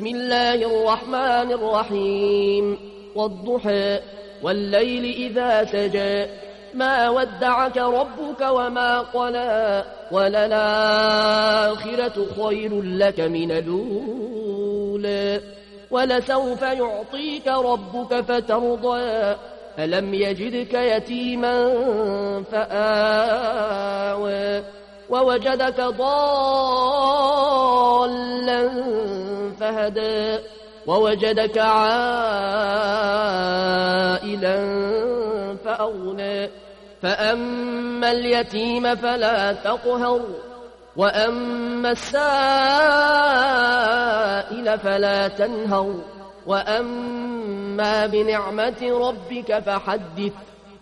بسم الله الرحمن الرحيم والضحى والليل إذا سجى ما ودعك ربك وما قلى وللآخرة خير لك من الأولى ولسوف يعطيك ربك فترضى ألم يجدك يتيما فآوى ووجدك ضالا فهدى ووجدك عائلا فأغنى فأما اليتيم فلا تقهر وأما السائل فلا تنهر وأما بنعمة ربك فحدث